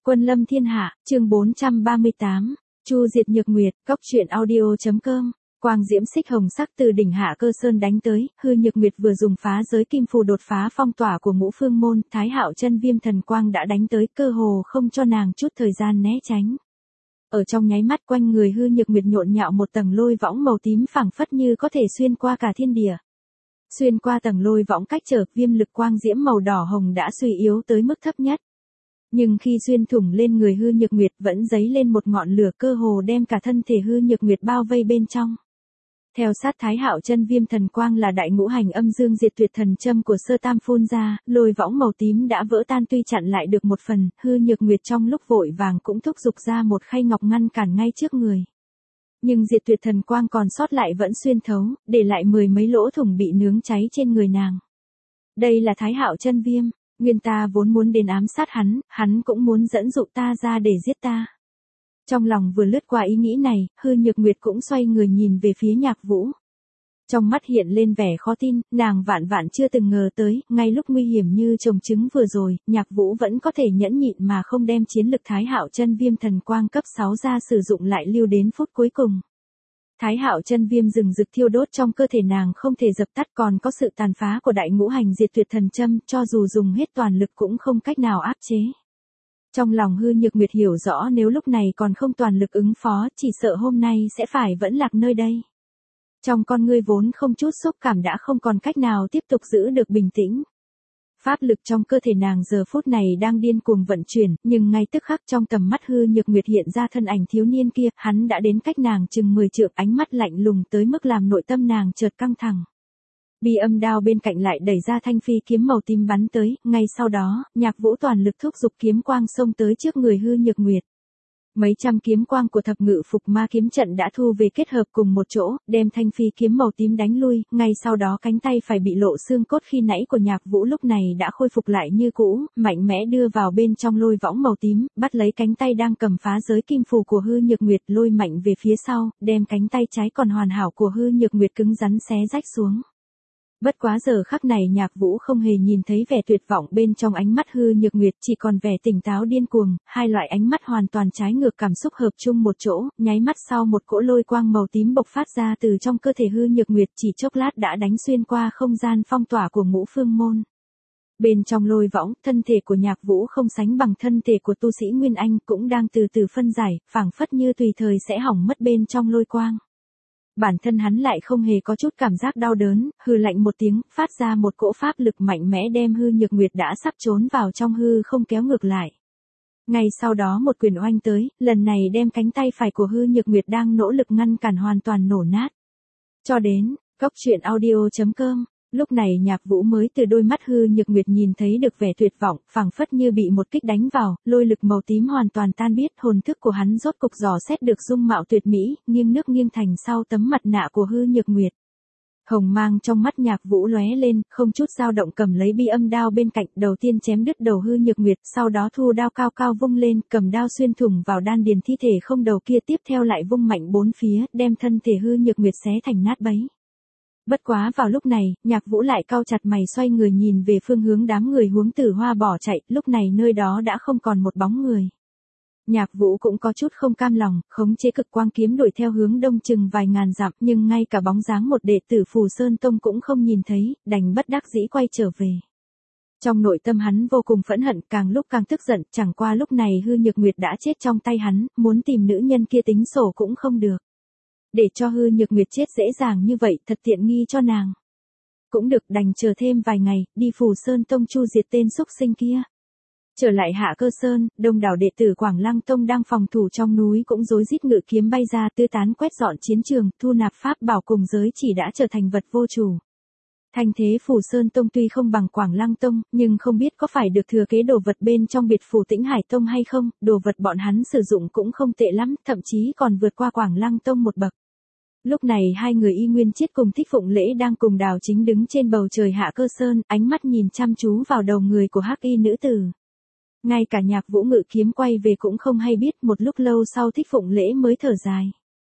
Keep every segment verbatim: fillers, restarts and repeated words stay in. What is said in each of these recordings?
Quân lâm thiên hạ, chương bốn trăm ba mươi tám, Chu diệt nhược nguyệt, cốc truyện audio.com. Quang diễm xích hồng sắc từ đỉnh Hạ Cơ Sơn đánh tới, hư nhược nguyệt vừa dùng phá giới kim phù đột phá phong tỏa của ngũ phương môn, Thái Hạo chân viêm thần quang đã đánh tới, cơ hồ không cho nàng chút thời gian né tránh. Ở trong nháy mắt quanh người hư nhược nguyệt nhộn nhạo một tầng lôi võng màu tím phảng phất như có thể xuyên qua cả thiên địa. Xuyên qua tầng lôi võng cách trở, viêm lực quang diễm màu đỏ hồng đã suy yếu tới mức thấp nhất. Nhưng khi xuyên thủng lên người hư nhược nguyệt vẫn dấy lên một ngọn lửa cơ hồ đem cả thân thể hư nhược nguyệt bao vây bên trong. Theo sát Thái Hạo chân viêm thần quang là đại ngũ hành âm dương diệt tuyệt thần châm của Sơ Tam phun ra, lôi võng màu tím đã vỡ tan tuy chặn lại được một phần, hư nhược nguyệt trong lúc vội vàng cũng thúc giục ra một khay ngọc ngăn cản ngay trước người. Nhưng diệt tuyệt thần quang còn sót lại vẫn xuyên thấu, để lại mười mấy lỗ thủng bị nướng cháy trên người nàng. Đây là Thái Hạo chân viêm. Nguyên ta vốn muốn đến ám sát hắn, hắn cũng muốn dẫn dụ ta ra để giết ta. Trong lòng vừa lướt qua ý nghĩ này, hư nhược nguyệt cũng xoay người nhìn về phía Nhạc Vũ. Trong mắt hiện lên vẻ khó tin, nàng vạn vạn chưa từng ngờ tới, ngay lúc nguy hiểm như trồng trứng vừa rồi, Nhạc Vũ vẫn có thể nhẫn nhịn mà không đem chiến lực Thái Hạo chân viêm thần quang cấp sáu ra sử dụng lại lưu đến phút cuối cùng. Thái Hạo chân viêm rừng rực thiêu đốt trong cơ thể nàng không thể dập tắt, còn có sự tàn phá của đại ngũ hành diệt tuyệt thần châm, cho dù dùng hết toàn lực cũng không cách nào áp chế. Trong lòng hư nhược nguyệt hiểu rõ nếu lúc này còn không toàn lực ứng phó, chỉ sợ hôm nay sẽ phải vẫn lạc nơi đây. Trong con ngươi vốn không chút xúc cảm đã không còn cách nào tiếp tục giữ được bình tĩnh. Pháp lực trong cơ thể nàng giờ phút này đang điên cuồng vận chuyển, nhưng ngay tức khắc trong tầm mắt hư nhược nguyệt hiện ra thân ảnh thiếu niên kia, hắn đã đến cách nàng chừng mười trượng, ánh mắt lạnh lùng tới mức làm nội tâm nàng chợt căng thẳng. Bi âm đao bên cạnh lại đẩy ra thanh phi kiếm màu tím bắn tới, ngay sau đó, Nhạc Vũ toàn lực thúc giục kiếm quang xông tới trước người hư nhược nguyệt. Mấy trăm kiếm quang của thập ngự phục ma kiếm trận đã thu về kết hợp cùng một chỗ, đem thanh phi kiếm màu tím đánh lui, ngay sau đó cánh tay phải bị lộ xương cốt khi nãy của Nhạc Vũ lúc này đã khôi phục lại như cũ, mạnh mẽ đưa vào bên trong lôi võng màu tím, bắt lấy cánh tay đang cầm phá giới kim phù của hư nhược nguyệt lôi mạnh về phía sau, đem cánh tay trái còn hoàn hảo của hư nhược nguyệt cứng rắn xé rách xuống. Bất quá giờ khắc này Nhạc Vũ không hề nhìn thấy vẻ tuyệt vọng bên trong ánh mắt hư nhược nguyệt, chỉ còn vẻ tỉnh táo điên cuồng, hai loại ánh mắt hoàn toàn trái ngược cảm xúc hợp chung một chỗ, nháy mắt sau một cỗ lôi quang màu tím bộc phát ra từ trong cơ thể hư nhược nguyệt, chỉ chốc lát đã đánh xuyên qua không gian phong tỏa của ngũ phương môn. Bên trong lôi võng, thân thể của Nhạc Vũ không sánh bằng thân thể của tu sĩ Nguyên Anh, cũng đang từ từ phân giải, phảng phất như tùy thời sẽ hỏng mất bên trong lôi quang. Bản thân hắn lại không hề có chút cảm giác đau đớn, hừ lạnh một tiếng, phát ra một cỗ pháp lực mạnh mẽ đem hư nhược nguyệt đã sắp trốn vào trong hư không kéo ngược lại. Ngay sau đó một quyền oanh tới, lần này đem cánh tay phải của hư nhược nguyệt đang nỗ lực ngăn cản hoàn toàn nổ nát. Cho đến, cốc truyện audio.com. Lúc này Nhạc Vũ mới từ đôi mắt hư nhược nguyệt nhìn thấy được vẻ tuyệt vọng, phảng phất như bị một kích đánh vào, lôi lực màu tím hoàn toàn tan biết, hồn thức của hắn rốt cục dò xét được dung mạo tuyệt mỹ, nghiêng nước nghiêng thành sau tấm mặt nạ của hư nhược nguyệt. Hồng mang trong mắt Nhạc Vũ lóe lên, không chút dao động cầm lấy bi âm đao bên cạnh, đầu tiên chém đứt đầu hư nhược nguyệt, sau đó thu đao cao cao vung lên, cầm đao xuyên thủng vào đan điền thi thể không đầu kia, tiếp theo lại vung mạnh bốn phía, đem thân thể hư nhược nguyệt xé thành nát bấy. Bất quá vào lúc này, Nhạc Vũ lại cau chặt mày xoay người nhìn về phương hướng đám người Huống Tử Hoa bỏ chạy, lúc này nơi đó đã không còn một bóng người. Nhạc Vũ cũng có chút không cam lòng, khống chế cực quang kiếm đuổi theo hướng đông chừng vài ngàn dặm, nhưng ngay cả bóng dáng một đệ tử Phù Sơn Tông cũng không nhìn thấy, đành bất đắc dĩ quay trở về. Trong nội tâm hắn vô cùng phẫn hận, càng lúc càng tức giận, chẳng qua lúc này hư nhược nguyệt đã chết trong tay hắn, muốn tìm nữ nhân kia tính sổ cũng không được. Để cho hư nhược nguyệt chết dễ dàng như vậy, thật tiện nghi cho nàng. Cũng được, đành chờ thêm vài ngày, đi Phù Sơn Tông chu diệt tên xúc sinh kia. Trở lại Hạ Cơ Sơn, đông đảo đệ tử Quảng Lăng Tông đang phòng thủ trong núi cũng rối rít ngự kiếm bay ra, tứ tán quét dọn chiến trường, thu nạp pháp bảo cùng giới chỉ đã trở thành vật vô chủ. Thành thế Phù Sơn Tông tuy không bằng Quảng Lăng Tông, nhưng không biết có phải được thừa kế đồ vật bên trong biệt phủ Tĩnh Hải Tông hay không, đồ vật bọn hắn sử dụng cũng không tệ lắm, thậm chí còn vượt qua Quảng Lăng Tông một bậc. Lúc này hai người Y Nguyên Chiết cùng Thích Phụng Lễ đang cùng Đào Chính đứng trên bầu trời Hạ Cơ Sơn, ánh mắt nhìn chăm chú vào đầu người của hắc y nữ tử. Ngay cả Nhạc Vũ ngự kiếm quay về cũng không hay biết, một lúc lâu sau Thích Phụng Lễ mới thở dài.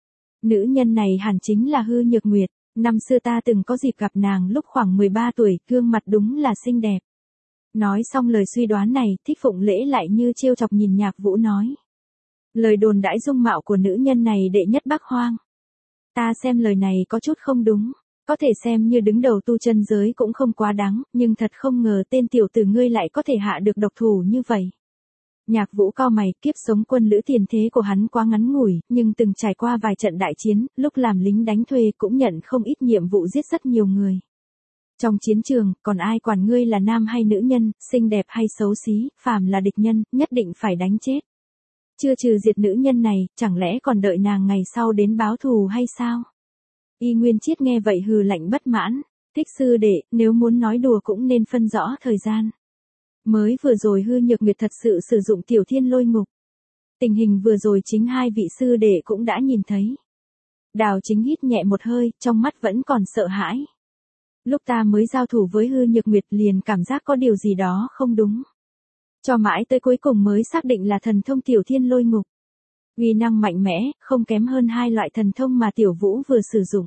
Nữ nhân này hẳn chính là hư nhược nguyệt, năm xưa ta từng có dịp gặp nàng lúc khoảng mười ba tuổi, gương mặt đúng là xinh đẹp. Nói xong lời suy đoán này, Thích Phụng Lễ lại như trêu chọc nhìn Nhạc Vũ nói. Lời đồn đãi dung mạo của nữ nhân này đệ nhất Bắc Hoang. Ta xem lời này có chút không đúng, có thể xem như đứng đầu tu chân giới cũng không quá đáng, nhưng thật không ngờ tên tiểu tử ngươi lại có thể hạ được độc thủ như vậy. Nhạc Vũ cau mày, kiếp sống quân lữ tiền thế của hắn quá ngắn ngủi, nhưng từng trải qua vài trận đại chiến, lúc làm lính đánh thuê cũng nhận không ít nhiệm vụ giết rất nhiều người. Trong chiến trường, còn ai quản ngươi là nam hay nữ nhân, xinh đẹp hay xấu xí, phàm là địch nhân, nhất định phải đánh chết. Chưa trừ diệt nữ nhân này, chẳng lẽ còn đợi nàng ngày sau đến báo thù hay sao? Y Nguyên Chiết nghe vậy hừ lạnh bất mãn. Thích sư đệ, nếu muốn nói đùa cũng nên phân rõ thời gian. Mới vừa rồi Hư Nhược Nguyệt thật sự sử dụng Tiểu Thiên Lôi Ngục. Tình hình vừa rồi chính hai vị sư đệ cũng đã nhìn thấy. Đào Chính hít nhẹ một hơi, trong mắt vẫn còn sợ hãi. Lúc ta mới giao thủ với Hư Nhược Nguyệt liền cảm giác có điều gì đó không đúng. Cho mãi tới cuối cùng mới xác định là thần thông Tiểu Thiên Lôi Ngục. Uy năng mạnh mẽ, không kém hơn hai loại thần thông mà Tiểu Vũ vừa sử dụng.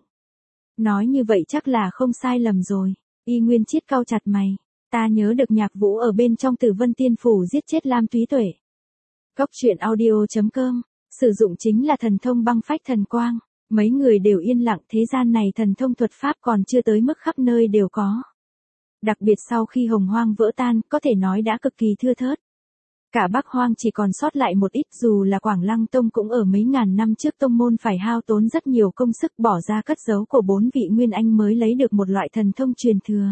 Nói như vậy chắc là không sai lầm rồi. Y Nguyên Chiết cau chặt mày. Ta nhớ được Nhạc Vũ ở bên trong Tử Vân Tiên Phủ giết chết Lam Túy Tuệ. Cốc truyện audio chấm com. Sử dụng chính là thần thông băng phách thần quang. Mấy người đều yên lặng, thế gian này thần thông thuật pháp còn chưa tới mức khắp nơi đều có. Đặc biệt sau khi Hồng Hoang vỡ tan, có thể nói đã cực kỳ thưa thớt. Cả Bắc Hoang chỉ còn sót lại một ít, dù là Quảng Lăng Tông cũng ở mấy ngàn năm trước tông môn phải hao tốn rất nhiều công sức bỏ ra cất giấu của bốn vị Nguyên Anh mới lấy được một loại thần thông truyền thừa.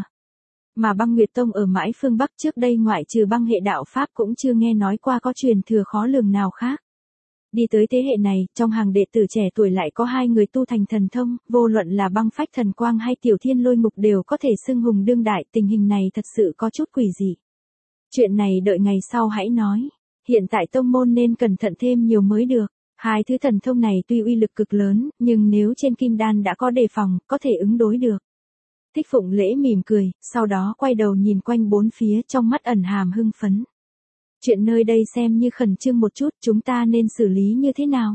Mà Băng Nguyệt Tông ở mãi phương Bắc trước đây ngoại trừ băng hệ đạo Pháp cũng chưa nghe nói qua có truyền thừa khó lường nào khác. Đi tới thế hệ này, trong hàng đệ tử trẻ tuổi lại có hai người tu thành thần thông, vô luận là băng phách thần quang hay Tiểu Thiên Lôi Ngục đều có thể xưng hùng đương đại, tình hình này thật sự có chút quỷ dị. Chuyện này đợi ngày sau hãy nói, hiện tại tông môn nên cẩn thận thêm nhiều mới được. Hai thứ thần thông này tuy uy lực cực lớn, nhưng nếu trên kim đan đã có đề phòng, có thể ứng đối được. Thích Phụng Lễ mỉm cười, sau đó quay đầu nhìn quanh bốn phía, trong mắt ẩn hàm hưng phấn. Chuyện nơi đây xem như khẩn trương một chút, chúng ta nên xử lý như thế nào?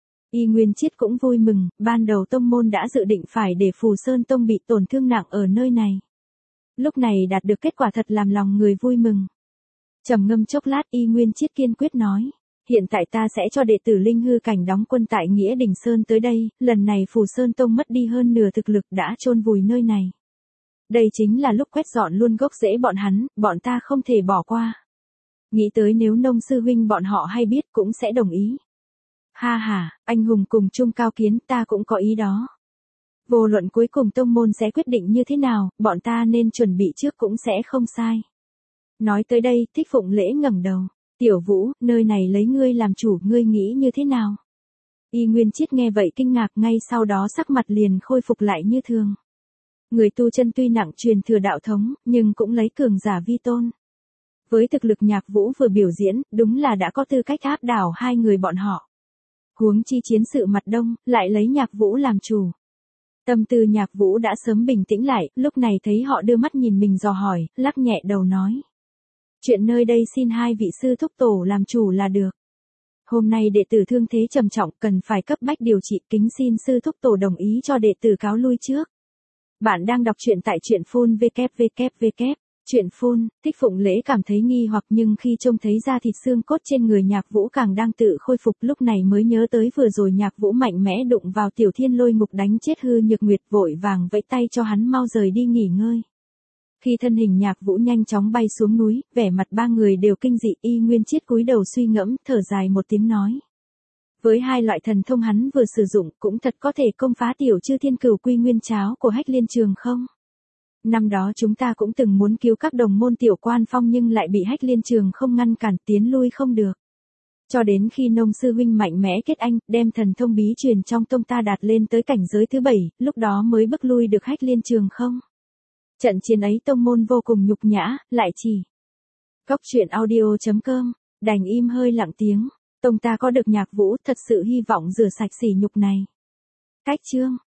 Y Nguyên Chiết cũng vui mừng, ban đầu tông môn đã dự định phải để Phù Sơn Tông bị tổn thương nặng ở nơi này. Lúc này đạt được kết quả thật làm lòng người vui mừng. Trầm ngâm chốc lát, Y Nguyên Chiết kiên quyết nói. Hiện tại ta sẽ cho đệ tử Linh Hư Cảnh đóng quân tại Nghĩa Đình Sơn tới đây, lần này Phù Sơn Tông mất đi hơn nửa thực lực đã chôn vùi nơi này. Đây chính là lúc quét dọn luôn gốc rễ bọn hắn, bọn ta không thể bỏ qua. Nghĩ tới nếu Nông sư huynh bọn họ hay biết cũng sẽ đồng ý. Ha ha, anh hùng cùng chung cao kiến, ta cũng có ý đó. Vô luận cuối cùng tông môn sẽ quyết định như thế nào, bọn ta nên chuẩn bị trước cũng sẽ không sai. Nói tới đây, Thích Phụng Lễ ngẩng đầu. Tiểu Vũ, nơi này lấy ngươi làm chủ, ngươi nghĩ như thế nào? Y Nguyên Chiết nghe vậy kinh ngạc, ngay sau đó sắc mặt liền khôi phục lại như thường. Người tu chân tuy nặng truyền thừa đạo thống, nhưng cũng lấy cường giả vi tôn. Với thực lực Nhạc Vũ vừa biểu diễn, đúng là đã có tư cách áp đảo hai người bọn họ. Huống chi chiến sự mặt đông, lại lấy Nhạc Vũ làm chủ. Tâm tư Nhạc Vũ đã sớm bình tĩnh lại, lúc này thấy họ đưa mắt nhìn mình dò hỏi, lắc nhẹ đầu nói. Chuyện nơi đây xin hai vị sư thúc tổ làm chủ là được. Hôm nay đệ tử thương thế trầm trọng, cần phải cấp bách điều trị, kính xin sư thúc tổ đồng ý cho đệ tử cáo lui trước. Bạn đang đọc truyện tại truyện phun vê kép vê kép vê kép. Truyện phun, Thích Phụng Lễ cảm thấy nghi hoặc nhưng khi trông thấy da thịt xương cốt trên người Nhạc Vũ càng đang tự khôi phục, lúc này mới nhớ tới vừa rồi Nhạc Vũ mạnh mẽ đụng vào Tiểu Thiên Lôi Ngục đánh chết Hư Nhược Nguyệt, vội vàng vẫy tay cho hắn mau rời đi nghỉ ngơi. Khi thân hình Nhạc Vũ nhanh chóng bay xuống núi, vẻ mặt ba người đều kinh dị. Y Nguyên Chiết cúi đầu suy ngẫm, thở dài một tiếng nói. Với hai loại thần thông hắn vừa sử dụng, cũng thật có thể công phá Tiểu Chư Thiên Cửu Quy Nguyên Cháo của Hách Liên Trường không? Năm đó chúng ta cũng từng muốn cứu các đồng môn Tiểu Quan Phong nhưng lại bị Hách Liên Trường không ngăn cản, tiến lui không được. Cho đến khi Nông sư huynh mạnh mẽ kết anh, đem thần thông bí truyền trong tông ta đạt lên tới cảnh giới thứ bảy, lúc đó mới bức lui được Hách Liên Trường không. Trận chiến ấy tông môn vô cùng nhục nhã, lại chỉ. Cốc truyện audio chấm com, đành im hơi lặng tiếng. Tông ta có được Nhạc Vũ, thật sự hy vọng rửa sạch sỉ nhục này. Cách chương.